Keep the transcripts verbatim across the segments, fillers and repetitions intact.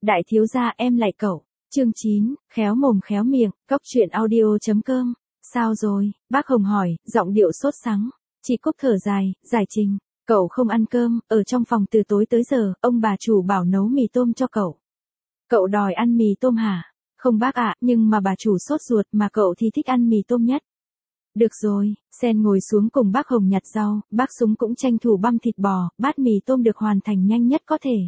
Đại thiếu gia em lại cậu. Chương chín, khéo mồm khéo miệng, cóc truyện audio.com. Sao rồi? Bác Hồng hỏi, giọng điệu sốt sắng. Chị Cúc thở dài, giải trình. Cậu không ăn cơm, ở trong phòng từ tối tới giờ, ông bà chủ bảo nấu mì tôm cho cậu. Cậu đòi ăn mì tôm hả? Không bác ạ, nhưng mà bà chủ sốt ruột mà cậu thì thích ăn mì tôm nhất. Được rồi, Sen ngồi xuống cùng bác Hồng nhặt rau, bác Súng cũng tranh thủ băm thịt bò, bát mì tôm được hoàn thành nhanh nhất có thể.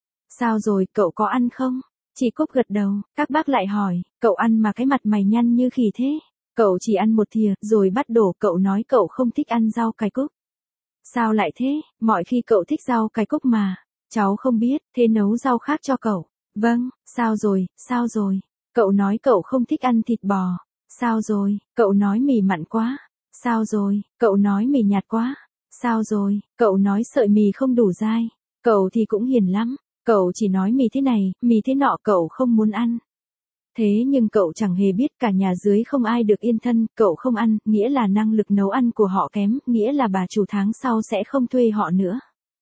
Sao rồi, cậu có ăn không? Chị Cúc gật đầu, các bác lại hỏi, cậu ăn mà cái mặt mày nhăn như khỉ thế. Cậu chỉ ăn một thìa, rồi bắt đổ, cậu nói cậu không thích ăn rau cải cúc. Sao lại thế, mọi khi cậu thích rau cải cúc mà. Cháu không biết, thế nấu rau khác cho cậu. Vâng, sao rồi, sao rồi? Cậu nói cậu không thích ăn thịt bò. Sao rồi, cậu nói mì mặn quá. Sao rồi, cậu nói mì nhạt quá. Sao rồi, cậu nói sợi mì không đủ dai. Cậu thì cũng hiền lắm. Cậu chỉ nói mì thế này, mì thế nọ cậu không muốn ăn. Thế nhưng cậu chẳng hề biết cả nhà dưới không ai được yên thân, cậu không ăn, nghĩa là năng lực nấu ăn của họ kém, nghĩa là bà chủ tháng sau sẽ không thuê họ nữa.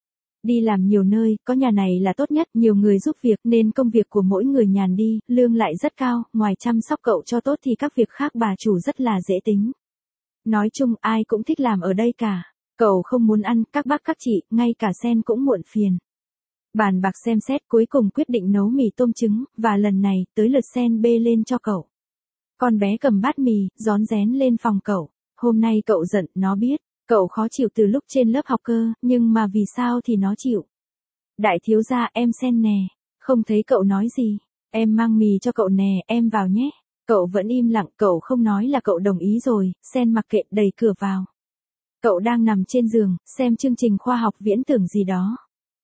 Đi làm nhiều nơi, có nhà này là tốt nhất, nhiều người giúp việc nên công việc của mỗi người nhàn đi, lương lại rất cao, ngoài chăm sóc cậu cho tốt thì các việc khác bà chủ rất là dễ tính. Nói chung ai cũng thích làm ở đây cả. Cậu không muốn ăn, các bác các chị, ngay cả Sen cũng muộn phiền. Bàn bạc xem xét cuối cùng quyết định nấu mì tôm trứng, và lần này, tới lượt Sen bê lên cho cậu. Con bé cầm bát mì, rón rén lên phòng cậu. Hôm nay cậu giận, nó biết. Cậu khó chịu từ lúc trên lớp học cơ, nhưng mà vì sao thì nó chịu. Đại thiếu gia em Sen nè. Không thấy cậu nói gì. Em mang mì cho cậu nè, em vào nhé. Cậu vẫn im lặng, cậu không nói là cậu đồng ý rồi, Sen mặc kệ đẩy cửa vào. Cậu đang nằm trên giường, xem chương trình khoa học viễn tưởng gì đó.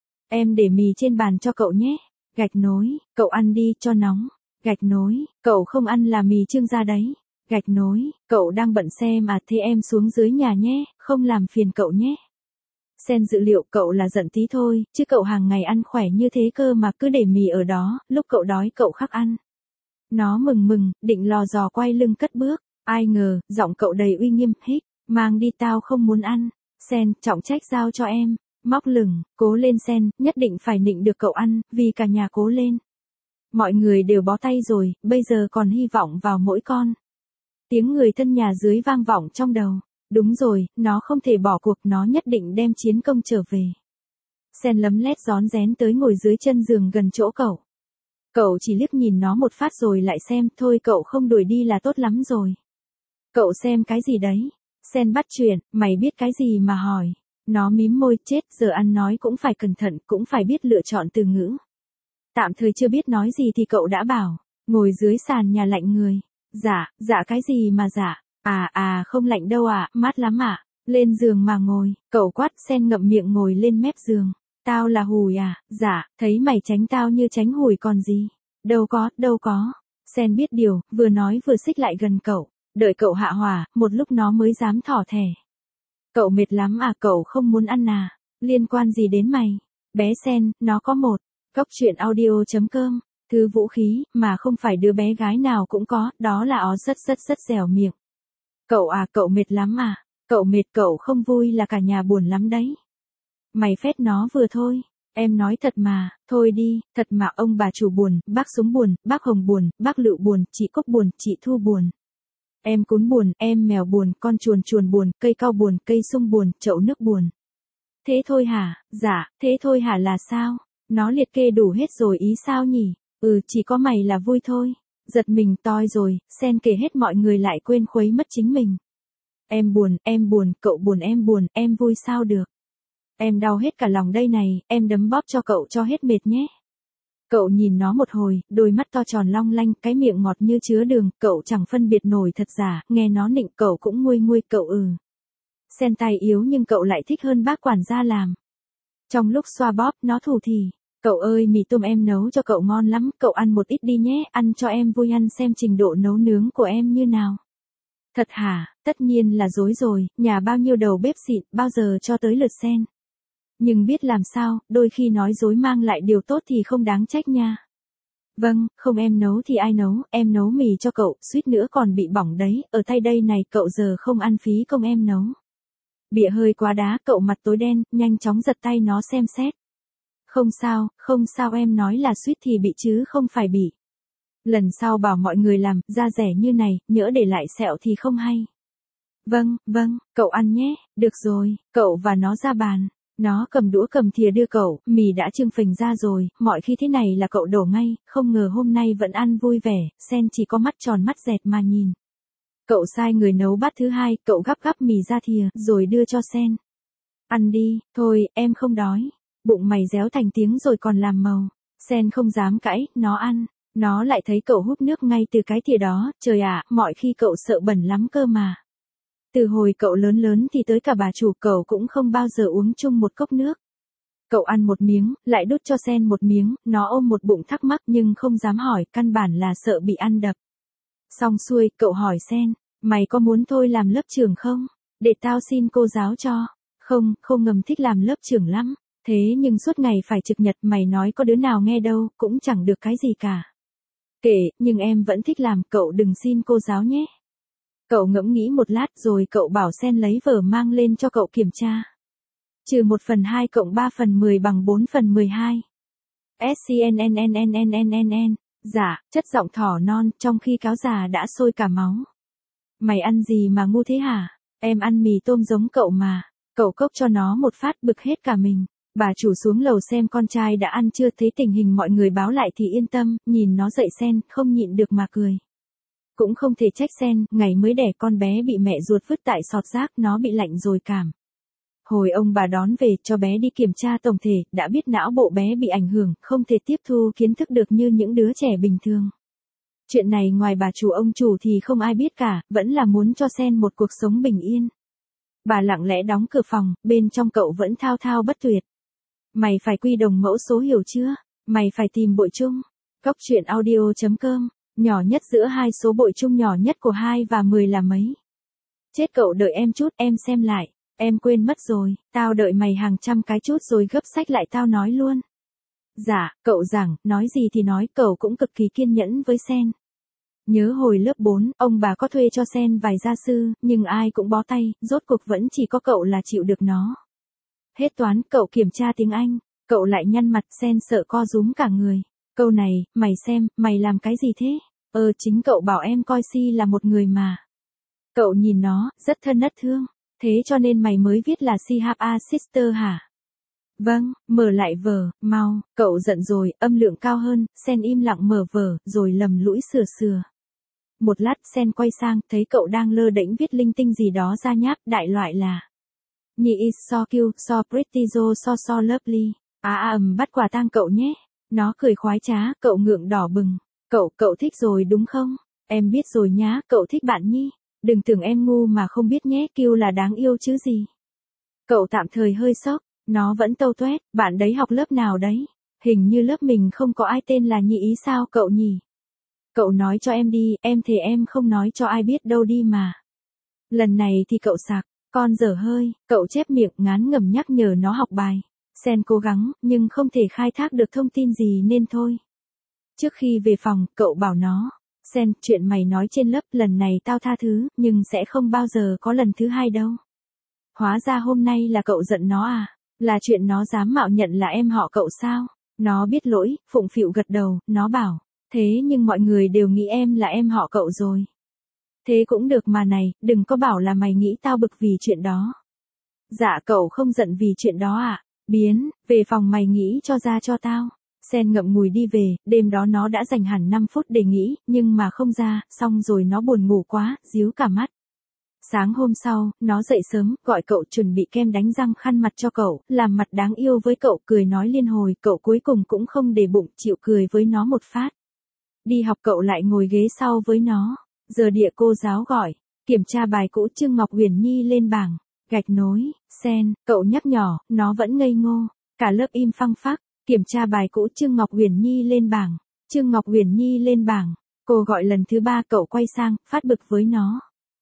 Em để mì trên bàn cho cậu nhé. Gạch nối, cậu ăn đi cho nóng. Gạch nối, cậu không ăn là mì trương ra đấy. Gạch nối, cậu đang bận xem à, thế em xuống dưới nhà nhé, không làm phiền cậu nhé. Sen dự liệu cậu là giận tí thôi, chứ cậu hàng ngày ăn khỏe như thế cơ mà cứ để mì ở đó, lúc cậu đói cậu khắc ăn. Nó mừng mừng, định lò dò quay lưng cất bước, ai ngờ, giọng cậu đầy uy nghiêm, hít, mang đi tao không muốn ăn. Sen, trọng trách giao cho em. Móc lửng, cố lên Sen, nhất định phải nịnh được cậu ăn, vì cả nhà cố lên. Mọi người đều bó tay rồi, bây giờ còn hy vọng vào mỗi con. Tiếng người thân nhà dưới vang vọng trong đầu. Đúng rồi, nó không thể bỏ cuộc, nó nhất định đem chiến công trở về. Sen lấm lét rón rén tới ngồi dưới chân giường gần chỗ cậu. Cậu chỉ liếc nhìn nó một phát rồi lại xem, thôi cậu không đuổi đi là tốt lắm rồi. Cậu xem cái gì đấy? Sen bắt chuyện, mày biết cái gì mà hỏi. Nó mím môi, chết, giờ ăn nói cũng phải cẩn thận, cũng phải biết lựa chọn từ ngữ. Tạm thời chưa biết nói gì thì cậu đã bảo, ngồi dưới sàn nhà lạnh người. Dạ, dạ cái gì mà dạ, à à không lạnh đâu ạ, à, mát lắm ạ, à. Lên giường mà ngồi, cậu quát. Sen ngậm miệng ngồi lên mép giường. Tao là hùi à, dạ, thấy mày tránh tao như tránh hùi còn gì. Đâu có, đâu có. Sen biết điều, vừa nói vừa xích lại gần cậu, đợi cậu hạ hỏa, một lúc nó mới dám thỏ thẻ. Cậu mệt lắm à, cậu không muốn ăn à, liên quan gì đến mày. Bé Sen, nó có một, cóc truyện audio.com, thứ vũ khí, mà không phải đứa bé gái nào cũng có, đó là ó rất rất rất dẻo miệng. Cậu à, cậu mệt lắm à, cậu mệt cậu không vui là cả nhà buồn lắm đấy. Mày phét nó vừa thôi, em nói thật mà, thôi đi, thật mà ông bà chủ buồn, bác Súng buồn, bác Hồng buồn, bác Lựu buồn, chị Cúc buồn, chị Thu buồn. Em Cún buồn, em Mèo buồn, con chuồn chuồn buồn, cây cau buồn, cây sung buồn, chậu nước buồn. Thế thôi hả, dạ, thế thôi hả là sao? Nó liệt kê đủ hết rồi ý sao nhỉ? Ừ, chỉ có mày là vui thôi. Giật mình toi rồi, Sen kể hết mọi người lại quên khuấy mất chính mình. Em buồn, em buồn, cậu buồn em buồn, em vui sao được? Em đau hết cả lòng đây này, em đấm bóp cho cậu cho hết mệt nhé. Cậu nhìn nó một hồi, đôi mắt to tròn long lanh, cái miệng ngọt như chứa đường, cậu chẳng phân biệt nổi thật giả, nghe nó nịnh cậu cũng nguôi nguôi cậu ừ. Sen tay yếu nhưng cậu lại thích hơn bác quản gia làm. Trong lúc xoa bóp, nó thủ thỉ. Cậu ơi, mì tôm em nấu cho cậu ngon lắm, cậu ăn một ít đi nhé, ăn cho em vui, ăn xem trình độ nấu nướng của em như nào. Thật hả, tất nhiên là dối rồi, nhà bao nhiêu đầu bếp xịn, bao giờ cho tới lượt Sen. Nhưng biết làm sao, đôi khi nói dối mang lại điều tốt thì không đáng trách nha. Vâng, không em nấu thì ai nấu, em nấu mì cho cậu, suýt nữa còn bị bỏng đấy, ở tay đây này cậu giờ không ăn phí công em nấu. Bịa hơi quá đá, cậu mặt tối đen, nhanh chóng giật tay nó xem xét. Không sao, không sao em nói là suýt thì bị chứ không phải bị. Lần sau bảo mọi người làm, da rẻ như này, nhỡ để lại sẹo thì không hay. Vâng, vâng, cậu ăn nhé, được rồi, cậu và nó ra bàn. Nó cầm đũa cầm thìa đưa cậu, mì đã trưng phình ra rồi, mọi khi thế này là cậu đổ ngay, không ngờ hôm nay vẫn ăn vui vẻ, Sen chỉ có mắt tròn mắt dẹt mà nhìn. Cậu sai người nấu bát thứ hai, cậu gắp gắp mì ra thìa, rồi đưa cho Sen. Ăn đi, thôi, em không đói. Bụng mày réo thành tiếng rồi còn làm màu. Sen không dám cãi, nó ăn. Nó lại thấy cậu húp nước ngay từ cái thìa đó, trời ạ, mọi khi cậu sợ bẩn lắm cơ mà. Từ hồi cậu lớn lớn thì tới cả bà chủ cậu cũng không bao giờ uống chung một cốc nước. Cậu ăn một miếng, lại đút cho Sen một miếng, nó ôm một bụng thắc mắc nhưng không dám hỏi, căn bản là sợ bị ăn đập. Xong xuôi, cậu hỏi Sen, mày có muốn thôi làm lớp trưởng không? Để tao xin cô giáo cho. Không, không ngầm thích làm lớp trưởng lắm. Thế nhưng suốt ngày phải trực nhật mày nói có đứa nào nghe đâu, cũng chẳng được cái gì cả. Kệ, nhưng em vẫn thích làm, cậu đừng xin cô giáo nhé. Cậu ngẫm nghĩ một lát rồi cậu bảo Sen lấy vở mang lên cho cậu kiểm tra. Trừ một phần hai cộng ba phần mười bằng bốn phần mười hai. SCNNNNNNNN. Dạ, chất giọng thỏ non, trong khi cáo già đã sôi cả máu. Mày ăn gì mà ngu thế hả? Em ăn mì tôm giống cậu mà. Cậu cốc cho nó một phát bực hết cả mình. Bà chủ xuống lầu xem con trai đã ăn chưa, thấy tình hình mọi người báo lại thì yên tâm, nhìn nó dậy Sen, không nhịn được mà cười. Cũng không thể trách Sen, ngày mới đẻ con bé bị mẹ ruột vứt tại sọt rác, nó bị lạnh rồi cảm. Hồi ông bà đón về, cho bé đi kiểm tra tổng thể, đã biết não bộ bé bị ảnh hưởng, không thể tiếp thu kiến thức được như những đứa trẻ bình thường. Chuyện này ngoài bà chủ ông chủ thì không ai biết cả, vẫn là muốn cho Sen một cuộc sống bình yên. Bà lặng lẽ đóng cửa phòng, bên trong cậu vẫn thao thao bất tuyệt. Mày phải quy đồng mẫu số hiểu chưa? Mày phải tìm bội chung. Cóc truyện audio chấm com. Nhỏ nhất giữa hai số bội chung nhỏ nhất của hai và mười là mấy? Chết cậu, đợi em chút, em xem lại. Em quên mất rồi, tao đợi mày hàng trăm cái chút rồi gấp sách lại tao nói luôn. Dạ, cậu giảng, nói gì thì nói, cậu cũng cực kỳ kiên nhẫn với Sen. Nhớ hồi lớp bốn, ông bà có thuê cho Sen vài gia sư, nhưng ai cũng bó tay, rốt cuộc vẫn chỉ có cậu là chịu được nó. Hết toán, cậu kiểm tra tiếng Anh, cậu lại nhăn mặt, Sen sợ co rúm cả người. Câu này, mày xem, mày làm cái gì thế? Ờ chính cậu bảo em coi Si là một người mà. Cậu nhìn nó, rất thân ất thương. Thế cho nên mày mới viết là She have a sister hả? Vâng, mở lại vở, mau, cậu giận rồi, âm lượng cao hơn, Sen im lặng mở vở, rồi lầm lũi sửa sửa. Một lát Sen quay sang, thấy cậu đang lơ đễnh viết linh tinh gì đó ra nháp, đại loại là Nhi is so cute, so pretty, so so so lovely. À à ầm bắt quả tang cậu nhé. Nó cười khoái trá, cậu ngượng đỏ bừng. Cậu, cậu thích rồi đúng không? Em biết rồi nhá, cậu thích bạn Nhi. Đừng tưởng em ngu mà không biết nhé, kêu là đáng yêu chứ gì. Cậu tạm thời hơi sốc, nó vẫn tâu tuét, bạn đấy học lớp nào đấy? Hình như lớp mình không có ai tên là Nhi ý sao cậu nhỉ? Cậu nói cho em đi, em thề em không nói cho ai biết đâu đi mà. Lần này thì cậu sặc, con dở hơi, cậu chép miệng ngán ngẩm nhắc nhở nó học bài. Sen cố gắng, nhưng không thể khai thác được thông tin gì nên thôi. Trước khi về phòng, cậu bảo nó, Sen, chuyện mày nói trên lớp lần này tao tha thứ, nhưng sẽ không bao giờ có lần thứ hai đâu. Hóa ra hôm nay là cậu giận nó à? Là chuyện nó dám mạo nhận là em họ cậu sao? Nó biết lỗi, phụng phịu gật đầu, nó bảo, thế nhưng mọi người đều nghĩ em là em họ cậu rồi. Thế cũng được mà này, đừng có bảo là mày nghĩ tao bực vì chuyện đó. Dạ cậu không giận vì chuyện đó à? Biến, về phòng mày nghĩ cho ra cho tao. Sen ngậm ngùi đi về, đêm đó nó đã dành hẳn năm phút để nghĩ, nhưng mà không ra, xong rồi nó buồn ngủ quá, díu cả mắt. Sáng hôm sau, nó dậy sớm, gọi cậu chuẩn bị kem đánh răng khăn mặt cho cậu, làm mặt đáng yêu với cậu, cười nói liên hồi, cậu cuối cùng cũng không để bụng, chịu cười với nó một phát. Đi học cậu lại ngồi ghế sau với nó. Giờ địa cô giáo gọi, kiểm tra bài cũ Trương Ngọc Huyền Nhi lên bảng, gạch nối, Sen, cậu nhắc nhỏ, nó vẫn ngây ngô, cả lớp im phăng phắc, kiểm tra bài cũ Trương Ngọc Huyền Nhi lên bảng, Trương Ngọc Huyền Nhi lên bảng, cô gọi lần thứ ba cậu quay sang, phát bực với nó.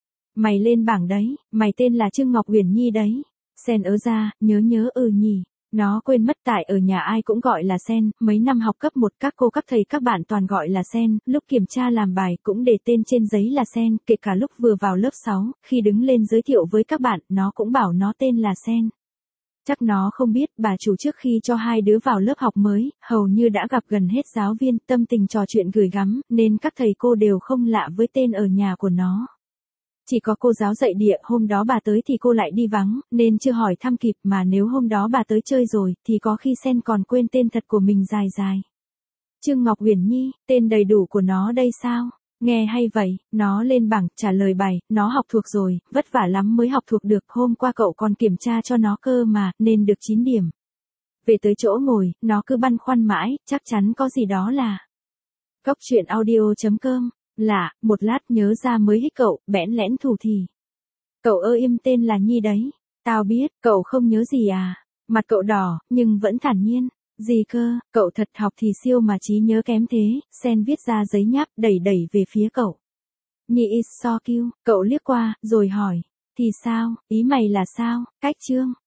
Mày lên bảng đấy, mày tên là Trương Ngọc Huyền Nhi đấy. Sen ớ ra, nhớ nhớ ừ nhỉ. Nó quên mất tại ở nhà ai cũng gọi là Sen, mấy năm học cấp một các cô các thầy các bạn toàn gọi là Sen, lúc kiểm tra làm bài cũng để tên trên giấy là Sen, kể cả lúc vừa vào lớp sáu, khi đứng lên giới thiệu với các bạn, nó cũng bảo nó tên là Sen. Chắc nó không biết, bà chủ trước khi cho hai đứa vào lớp học mới, hầu như đã gặp gần hết giáo viên, tâm tình trò chuyện gửi gắm, nên các thầy cô đều không lạ với tên ở nhà của nó. Chỉ có cô giáo dạy địa, hôm đó bà tới thì cô lại đi vắng, nên chưa hỏi thăm kịp, mà nếu hôm đó bà tới chơi rồi, thì có khi Sen còn quên tên thật của mình dài dài. Trương Ngọc Uyển Nhi, tên đầy đủ của nó đây sao? Nghe hay vậy, nó lên bảng, trả lời bài, nó học thuộc rồi, vất vả lắm mới học thuộc được, hôm qua cậu còn kiểm tra cho nó cơ mà, nên được chín điểm. Về tới chỗ ngồi, nó cứ băn khoăn mãi, chắc chắn có gì đó là. Cốc truyện audio chấm com, lạ, một lát nhớ ra mới hích cậu, bẽn lẽn thủ thì. Cậu ơ im tên là Nhi đấy. Tao biết, cậu không nhớ gì à? Mặt cậu đỏ, nhưng vẫn thản nhiên. Gì cơ, cậu thật học thì siêu mà trí nhớ kém thế, Sen viết ra giấy nháp, đẩy đẩy về phía cậu. Nhi is so cute, cậu liếc qua, rồi hỏi. Thì sao, ý mày là sao, cách chương?